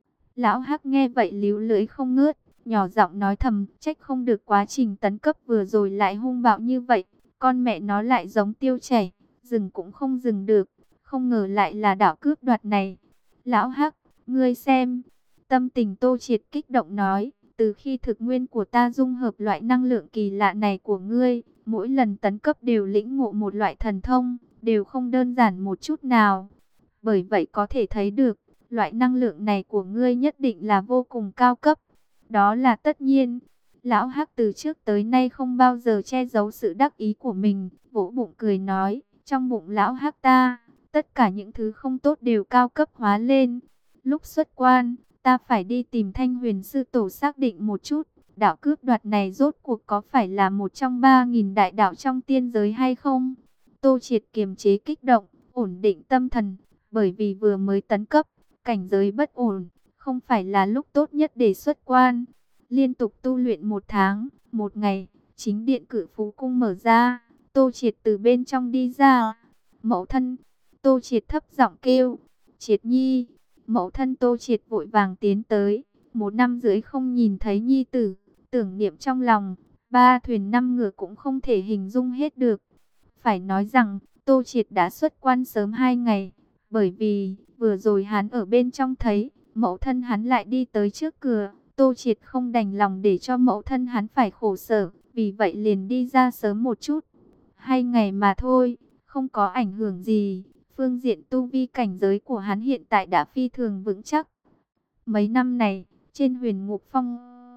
Lão Hắc nghe vậy líu lưỡi không ngớt, nhỏ giọng nói thầm, trách không được quá trình tấn cấp vừa rồi lại hung bạo như vậy. Con mẹ nó lại giống tiêu chảy, dừng cũng không dừng được, không ngờ lại là đạo cướp đoạt này. Lão Hắc, ngươi xem, tâm tình Tô Triệt kích động nói, từ khi thực nguyên của ta dung hợp loại năng lượng kỳ lạ này của ngươi, mỗi lần tấn cấp đều lĩnh ngộ một loại thần thông, đều không đơn giản một chút nào. Bởi vậy có thể thấy được, loại năng lượng này của ngươi nhất định là vô cùng cao cấp. đó là tất nhiên. Lão Hắc từ trước tới nay không bao giờ che giấu sự đắc ý của mình, vỗ bụng cười nói, trong bụng Lão Hắc ta, tất cả những thứ không tốt đều cao cấp hóa lên. Lúc xuất quan, ta phải đi tìm Thanh Huyền Sư Tổ xác định một chút, đạo cướp đoạt này rốt cuộc có phải là một trong ba nghìn đại đạo trong tiên giới hay không? Tô Triệt kiềm chế kích động, ổn định tâm thần, bởi vì vừa mới tấn cấp, cảnh giới bất ổn, không phải là lúc tốt nhất để xuất quan. Liên tục tu luyện một tháng, một ngày, chính điện Cự Phú Cung mở ra, Tô Triệt từ bên trong đi ra. Mẫu thân, Tô Triệt thấp giọng kêu, Triệt Nhi. Mẫu thân Tô Triệt vội vàng tiến tới, một năm rưỡi không nhìn thấy nhi tử, tưởng niệm trong lòng, ba thuyền năm ngựa cũng không thể hình dung hết được. Phải nói rằng, Tô Triệt đã xuất quan sớm hai ngày, bởi vì vừa rồi hắn ở bên trong thấy, mẫu thân hắn lại đi tới trước cửa, Tô Triệt không đành lòng để cho mẫu thân hắn phải khổ sở, vì vậy liền đi ra sớm một chút. Hai ngày mà thôi, không có ảnh hưởng gì, phương diện tu vi cảnh giới của hắn hiện tại đã phi thường vững chắc. Mấy năm này, trên Huyền Ngục Phong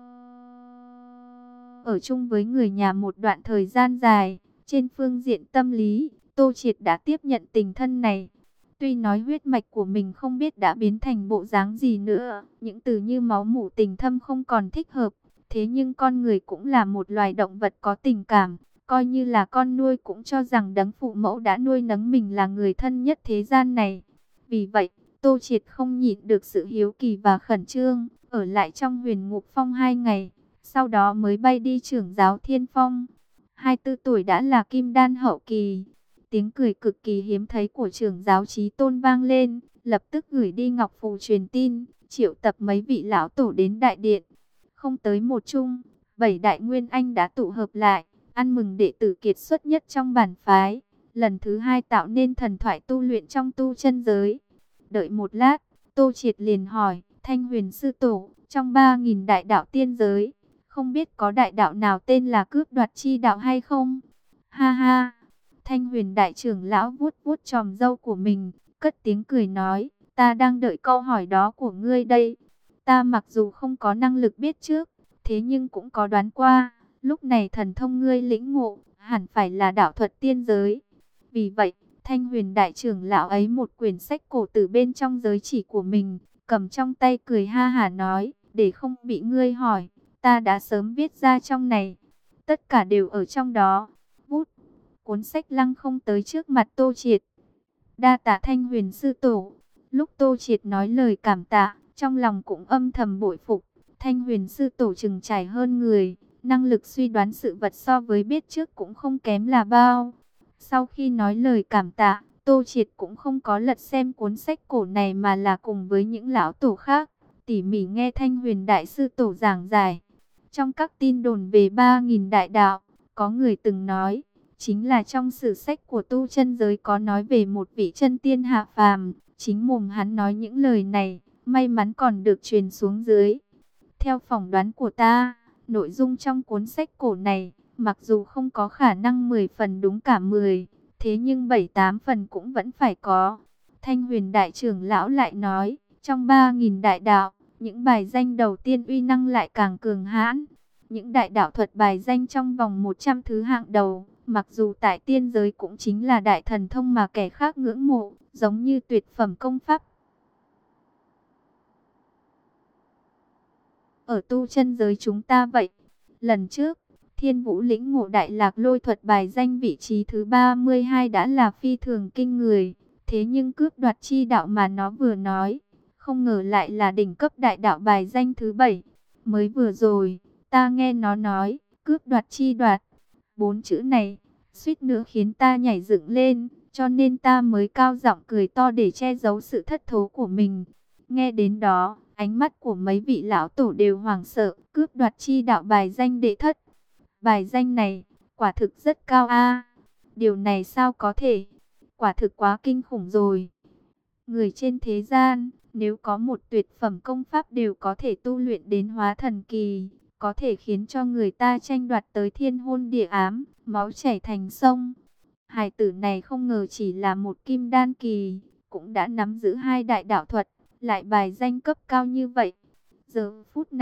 ở chung với người nhà một đoạn thời gian dài, trên phương diện tâm lý, Tô Triệt đã tiếp nhận tình thân này. Tuy nói huyết mạch của mình không biết đã biến thành bộ dáng gì nữa, những từ như máu mủ tình thâm không còn thích hợp, thế nhưng con người cũng là một loài động vật có tình cảm, coi như là con nuôi cũng cho rằng đấng phụ mẫu đã nuôi nấng mình là người thân nhất thế gian này. Vì vậy, Tô Triệt không nhịn được sự hiếu kỳ và khẩn trương, ở lại trong Huyền Ngục Phong hai ngày, sau đó mới bay đi Trưởng giáo Thiên Phong. hai mươi tư tuổi đã là kim đan hậu kỳ. Tiếng cười cực kỳ hiếm thấy của trưởng giáo Chí Tôn vang lên, lập tức gửi đi ngọc phù truyền tin, triệu tập mấy vị lão tổ đến đại điện. Không tới một chung, bảy đại nguyên anh đã tụ hợp lại, ăn mừng đệ tử kiệt xuất nhất trong bản phái, lần thứ hai tạo nên thần thoại tu luyện trong tu chân giới. Đợi một lát, Tô Triệt liền hỏi, Thanh Huyền Sư Tổ, trong ba nghìn đại đạo tiên giới, không biết có đại đạo nào tên là cướp đoạt chi đạo hay không? Ha ha! Thanh Huyền đại trưởng lão vuốt vuốt chòm râu của mình, cất tiếng cười nói, ta đang đợi câu hỏi đó của ngươi đây. Ta mặc dù không có năng lực biết trước, thế nhưng cũng có đoán qua, lúc này thần thông ngươi lĩnh ngộ, hẳn phải là đạo thuật tiên giới. Vì vậy, Thanh Huyền đại trưởng lão ấy một quyển sách cổ từ bên trong giới chỉ của mình, cầm trong tay cười ha hả nói, để không bị ngươi hỏi, ta đã sớm viết ra trong này, tất cả đều ở trong đó. Bút, cuốn sách lăng không tới trước mặt Tô Triệt. Đa tạ Thanh Huyền Sư Tổ. Lúc Tô Triệt nói lời cảm tạ, trong lòng cũng âm thầm bội phục. Thanh Huyền Sư Tổ chừng trải hơn người, năng lực suy đoán sự vật so với biết trước cũng không kém là bao. Sau khi nói lời cảm tạ, Tô Triệt cũng không có lật xem cuốn sách cổ này mà là cùng với những lão tổ khác, tỉ mỉ nghe Thanh Huyền Đại Sư Tổ giảng giải. Trong các tin đồn về ba nghìn đại đạo, có người từng nói, chính là trong sử sách của tu chân giới có nói về một vị chân tiên hạ phàm, chính mồm hắn nói những lời này, may mắn còn được truyền xuống dưới. Theo phỏng đoán của ta, nội dung trong cuốn sách cổ này, mặc dù không có khả năng mười phần đúng cả mười, thế nhưng bảy tám phần cũng vẫn phải có. Thanh Huyền đại trưởng lão lại nói, trong ba nghìn đại đạo, những bài danh đầu tiên uy năng lại càng cường hãn. Những đại đạo thuật bài danh trong vòng một trăm thứ hạng đầu, mặc dù tại tiên giới cũng chính là đại thần thông mà kẻ khác ngưỡng mộ, giống như tuyệt phẩm công pháp. Ở tu chân giới chúng ta vậy, lần trước, Thiên Vũ lĩnh ngộ đại lạc lôi thuật bài danh vị trí thứ ba mươi hai đã là phi thường kinh người, thế nhưng cướp đoạt chi đạo mà nó vừa nói, không ngờ lại là đỉnh cấp đại đạo bài danh thứ bảy. Mới vừa rồi, ta nghe nó nói, cướp đoạt chi đoạt, bốn chữ này, suýt nữa khiến ta nhảy dựng lên, cho nên ta mới cao giọng cười to để che giấu sự thất thố của mình. Nghe đến đó, ánh mắt của mấy vị lão tổ đều hoảng sợ, cướp đoạt chi đạo bài danh đệ thất. Bài danh này, quả thực rất cao a. Điều này sao có thể? Quả thực quá kinh khủng rồi. Người trên thế gian, nếu có một tuyệt phẩm công pháp đều có thể tu luyện đến hóa thần kỳ, có thể khiến cho người ta tranh đoạt tới thiên hôn địa ám, máu chảy thành sông. Hài tử này không ngờ chỉ là một kim đan kỳ, cũng đã nắm giữ hai đại đạo thuật, lại bài danh cấp cao như vậy. Giờ phút này,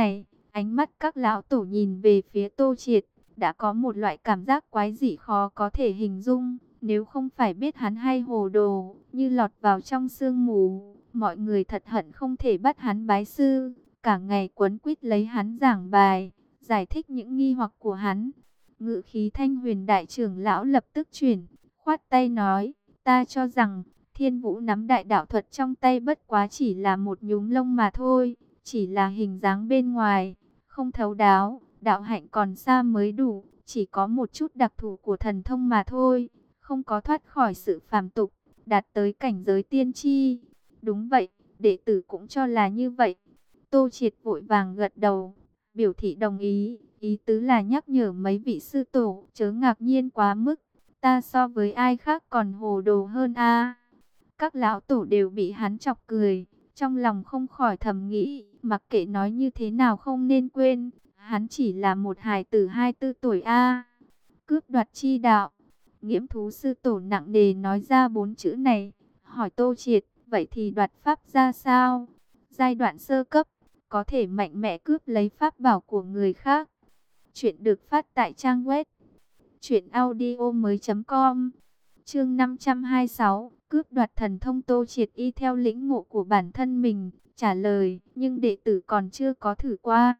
Ánh mắt các lão tổ nhìn về phía Tô Triệt, đã có một loại cảm giác quái dị khó có thể hình dung. Nếu không phải biết hắn hay hồ đồ, như lọt vào trong sương mù, mọi người thật hận không thể bắt hắn bái sư, cả ngày quấn quýt lấy hắn giảng bài, giải thích những nghi hoặc của hắn. Ngự khí Thanh Huyền đại trưởng lão lập tức chuyển, khoát tay nói, ta cho rằng Thiên Vũ nắm đại đạo thuật trong tay bất quá chỉ là một nhúm lông mà thôi, chỉ là hình dáng bên ngoài, không thấu đáo, đạo hạnh còn xa mới đủ, chỉ có một chút đặc thù của thần thông mà thôi, không có thoát khỏi sự phàm tục, đạt tới cảnh giới tiên tri. Đúng vậy, đệ tử cũng cho là như vậy. Tô Triệt vội vàng gật đầu, biểu thị đồng ý, ý tứ là nhắc nhở mấy vị sư tổ, chớ ngạc nhiên quá mức, ta so với ai khác còn hồ đồ hơn a. Các lão tổ đều bị hắn chọc cười, trong lòng không khỏi thầm nghĩ, mặc kệ nói như thế nào không nên quên, hắn chỉ là một hài tử hai mươi tư tuổi a. Cướp đoạt chi đạo. Nghiễm thú sư tổ nặng nề nói ra bốn chữ này, hỏi Tô Triệt, vậy thì đoạt pháp ra sao? Giai đoạn sơ cấp, có thể mạnh mẽ cướp lấy pháp bảo của người khác. Chuyện được phát tại trang web truyện audio mới.com. Chương năm trăm hai mươi sáu, cướp đoạt thần thông. Tô Triệt y theo lĩnh ngộ của bản thân mình, trả lời, nhưng đệ tử còn chưa có thử qua.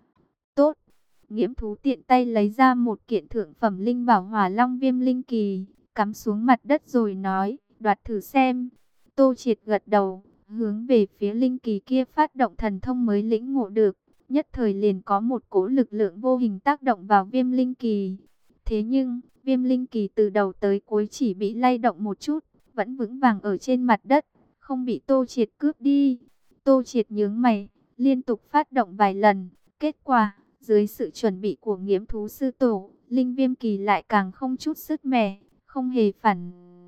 Tốt. Nghiễm thú tiện tay lấy ra một kiện thượng phẩm linh bảo Hỏa Long Viêm Linh Kỳ, cắm xuống mặt đất rồi nói, đoạt thử xem. Tô Triệt gật đầu, hướng về phía linh kỳ kia phát động thần thông mới lĩnh ngộ được, nhất thời liền có một cỗ lực lượng vô hình tác động vào Viêm Linh Kỳ. Thế nhưng, Viêm Linh Kỳ từ đầu tới cuối chỉ bị lay động một chút, vẫn vững vàng ở trên mặt đất, không bị Tô Triệt cướp đi. Tô Triệt nhướng mày, liên tục phát động vài lần, kết quả dưới sự chuẩn bị của Nghiễm thú sư tổ, Linh Viêm Kỳ lại càng không chút sức mẻ, không hề phản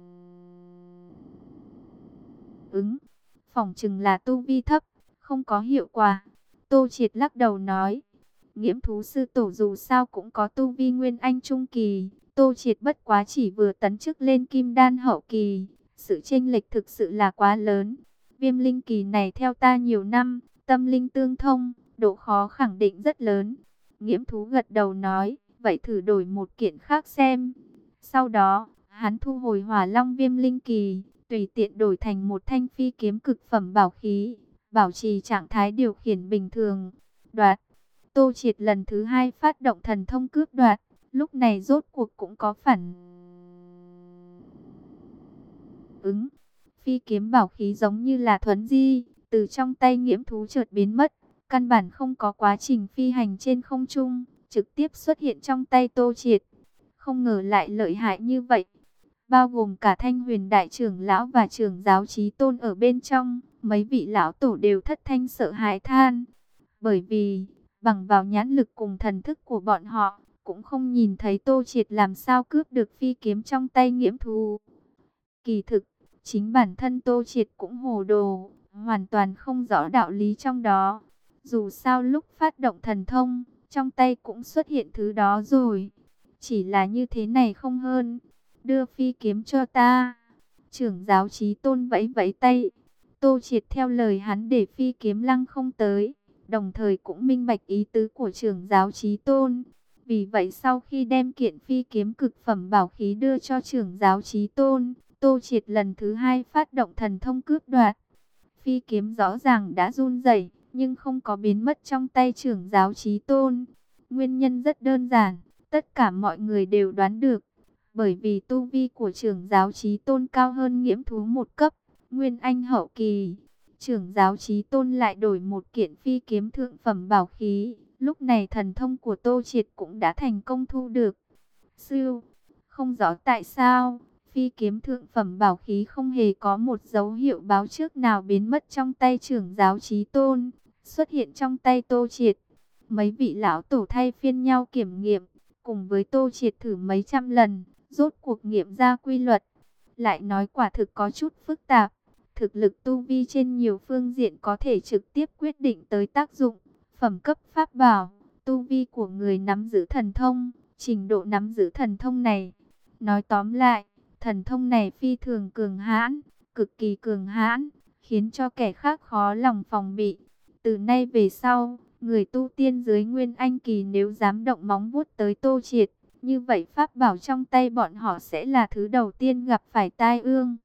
ứng. Phỏng chừng là tu vi thấp, không có hiệu quả. Tô Triệt lắc đầu nói, Nghiễm thú sư tổ dù sao cũng có tu vi Nguyên Anh trung kỳ, Tô Triệt bất quá chỉ vừa tấn chức lên Kim Đan hậu kỳ, sự chênh lệch thực sự là quá lớn. Viêm Linh Kỳ này theo ta nhiều năm, tâm linh tương thông, độ khó khẳng định rất lớn. Nghiễm thú gật đầu nói, vậy thử đổi một kiện khác xem. Sau đó, hắn thu hồi Hỏa Long Viêm Linh Kỳ, tùy tiện đổi thành một thanh phi kiếm cực phẩm bảo khí, bảo trì trạng thái điều khiển bình thường. Đoạt. Tô Triệt lần thứ hai phát động thần thông cướp đoạt, lúc này rốt cuộc cũng có phản ứng. Phi kiếm bảo khí giống như là thuấn di, từ trong tay Nghiễm thú chợt biến mất, căn bản không có quá trình phi hành trên không trung, trực tiếp xuất hiện trong tay Tô Triệt. Không ngờ lại lợi hại như vậy. Bao gồm cả Thanh Huyền đại trưởng lão và trưởng giáo Chí Tôn ở bên trong, mấy vị lão tổ đều thất thanh sợ hãi than. Bởi vì, bằng vào nhãn lực cùng thần thức của bọn họ, cũng không nhìn thấy Tô Triệt làm sao cướp được phi kiếm trong tay Nghiễm thú. Kỳ thực, chính bản thân Tô Triệt cũng hồ đồ, hoàn toàn không rõ đạo lý trong đó. Dù sao lúc phát động thần thông, trong tay cũng xuất hiện thứ đó rồi. Chỉ là như thế này không hơn. Đưa phi kiếm cho ta. Trưởng giáo Chí Tôn vẫy vẫy tay. Tô Triệt theo lời hắn để phi kiếm lăng không tới, đồng thời cũng minh bạch ý tứ của trưởng giáo Chí Tôn. Vì vậy sau khi đem kiện phi kiếm cực phẩm bảo khí đưa cho trưởng giáo Chí Tôn, Tô Triệt lần thứ hai phát động thần thông cướp đoạt. Phi kiếm rõ ràng đã run rẩy, nhưng không có biến mất trong tay trưởng giáo Chí Tôn. Nguyên nhân rất đơn giản, tất cả mọi người đều đoán được. Bởi vì tu vi của trưởng giáo Chí Tôn cao hơn Nghiễm thú một cấp, Nguyên Anh hậu kỳ. Trưởng giáo Chí Tôn lại đổi một kiện phi kiếm thượng phẩm bảo khí. Lúc này thần thông của Tô Triệt cũng đã thành công thu được. Sư, không rõ tại sao, phi kiếm thượng phẩm bảo khí không hề có một dấu hiệu báo trước nào biến mất trong tay trưởng giáo Chí Tôn, xuất hiện trong tay Tô Triệt. Mấy vị lão tổ thay phiên nhau kiểm nghiệm, cùng với Tô Triệt thử mấy trăm lần, rốt cuộc nghiệm ra quy luật. Lại nói quả thực có chút phức tạp, thực lực tu vi trên nhiều phương diện có thể trực tiếp quyết định tới tác dụng, phẩm cấp pháp bảo, tu vi của người nắm giữ thần thông, trình độ nắm giữ thần thông này. Nói tóm lại, thần thông này phi thường cường hãn, cực kỳ cường hãn, khiến cho kẻ khác khó lòng phòng bị. Từ nay về sau, Người tu tiên dưới Nguyên Anh kỳ nếu dám động móng vuốt tới Tô Triệt, như vậy pháp bảo trong tay bọn họ sẽ là thứ đầu tiên gặp phải tai ương.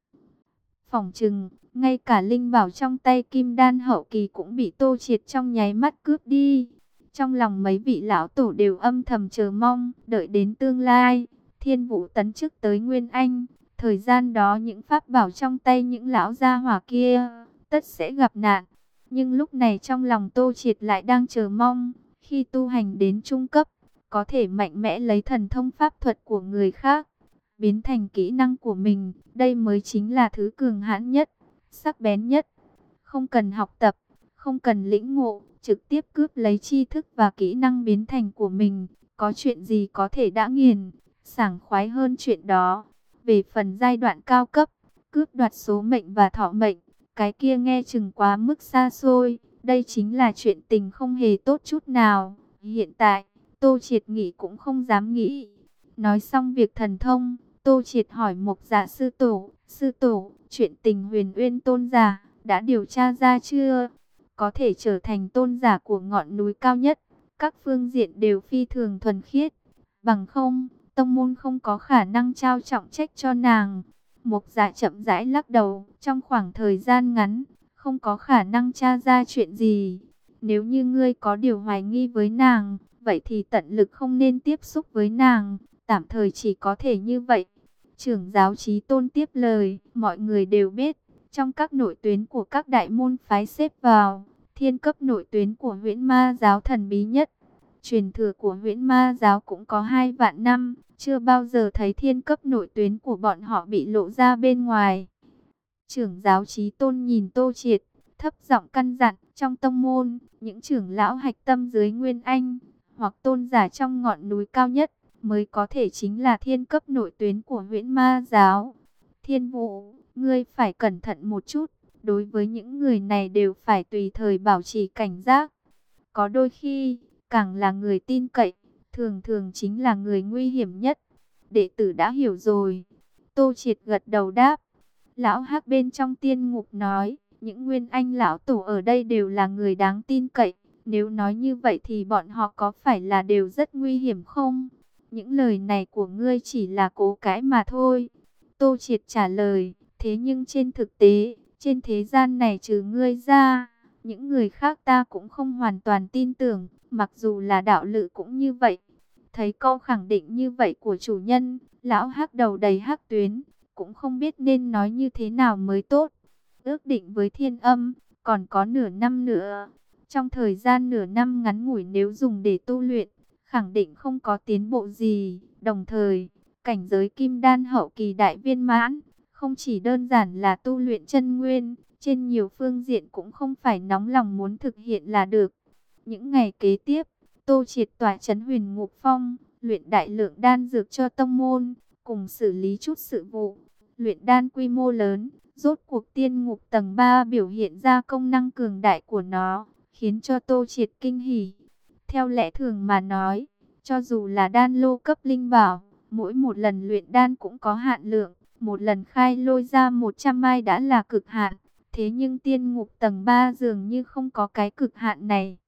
Phỏng chừng, ngay cả linh bảo trong tay Kim Đan hậu kỳ cũng bị Tô Triệt trong nháy mắt cướp đi. Trong lòng mấy vị lão tổ đều âm thầm chờ mong, đợi đến tương lai, Thiên Vũ tấn chức tới Nguyên Anh. Thời gian đó những pháp bảo trong tay những lão gia hỏa kia, tất sẽ gặp nạn. Nhưng lúc này trong lòng Tô Triệt lại đang chờ mong, khi tu hành đến trung cấp, có thể mạnh mẽ lấy thần thông pháp thuật của người khác, biến thành kỹ năng của mình. Đây mới chính là thứ cường hãn nhất, sắc bén nhất. Không cần học tập, không cần lĩnh ngộ, trực tiếp cướp lấy tri thức và kỹ năng biến thành của mình. Có chuyện gì có thể đã nghiền, sảng khoái hơn chuyện đó. Về phần giai đoạn cao cấp, cướp đoạt số mệnh và thọ mệnh, cái kia nghe chừng quá mức xa xôi. Đây chính là chuyện tình không hề tốt chút nào. Hiện tại, Tô Triệt nghĩ cũng không dám nghĩ. Nói xong việc thần thông, Tô Triệt hỏi Mộc Dạ sư tổ, sư tổ, chuyện tình Huyền Uyên tôn giả, đã điều tra ra chưa? Có thể trở thành tôn giả của ngọn núi cao nhất, các phương diện đều phi thường thuần khiết. Bằng không, tông môn không có khả năng trao trọng trách cho nàng. Mộc Dạ chậm rãi lắc đầu, trong khoảng thời gian ngắn, không có khả năng tra ra chuyện gì. Nếu như ngươi có điều hoài nghi với nàng, vậy thì tận lực không nên tiếp xúc với nàng, tạm thời chỉ có thể như vậy. Trưởng giáo Chí Tôn tiếp lời, mọi người đều biết, trong các nội tuyến của các đại môn phái xếp vào, thiên cấp nội tuyến của Huyễn Ma giáo thần bí nhất. Truyền thừa của Huyễn Ma giáo cũng có hai vạn năm, chưa bao giờ thấy thiên cấp nội tuyến của bọn họ bị lộ ra bên ngoài. Trưởng giáo Chí Tôn nhìn Tô Triệt, thấp giọng căn dặn, trong tông môn, những trưởng lão hạch tâm dưới Nguyên Anh, hoặc tôn giả trong ngọn núi cao nhất, mới có thể chính là thiên cấp nội tuyến của Huyễn Ma giáo. Thiên Vũ, ngươi phải cẩn thận một chút, đối với những người này đều phải tùy thời bảo trì cảnh giác. Có đôi khi, càng là người tin cậy, thường thường chính là người nguy hiểm nhất. Đệ tử đã hiểu rồi. Tô Triệt gật đầu đáp. Lão Hắc bên trong tiên ngục nói, những Nguyên Anh lão tổ ở đây đều là người đáng tin cậy. Nếu nói như vậy thì bọn họ có phải là đều rất nguy hiểm không? Những lời này của ngươi chỉ là cố cãi mà thôi. Tô Triệt trả lời, thế nhưng trên thực tế, trên thế gian này trừ ngươi ra, những người khác ta cũng không hoàn toàn tin tưởng, mặc dù là đạo lự cũng như vậy. Thấy câu khẳng định như vậy của chủ nhân, lão Hắc đầu đầy hắc tuyến, cũng không biết nên nói như thế nào mới tốt. Ước định với Thiên Âm, còn có nửa năm nữa. Trong thời gian nửa năm ngắn ngủi nếu dùng để tu luyện, khẳng định không có tiến bộ gì. Đồng thời, cảnh giới Kim Đan hậu kỳ đại viên mãn, không chỉ đơn giản là tu luyện chân nguyên, trên nhiều phương diện cũng không phải nóng lòng muốn thực hiện là được. Những ngày kế tiếp, Tô Triệt tỏa trấn Huyền Ngục Phong, luyện đại lượng đan dược cho tông môn, cùng xử lý chút sự vụ. Luyện đan quy mô lớn, rốt cuộc tiên ngục tầng ba biểu hiện ra công năng cường đại của nó, khiến cho Tô Triệt kinh hỉ. Theo lẽ thường mà nói, cho dù là đan lô cấp linh bảo, mỗi một lần luyện đan cũng có hạn lượng, một lần khai lôi ra một trăm mai đã là cực hạn. Thế nhưng tiên ngục tầng ba dường như không có cái cực hạn này.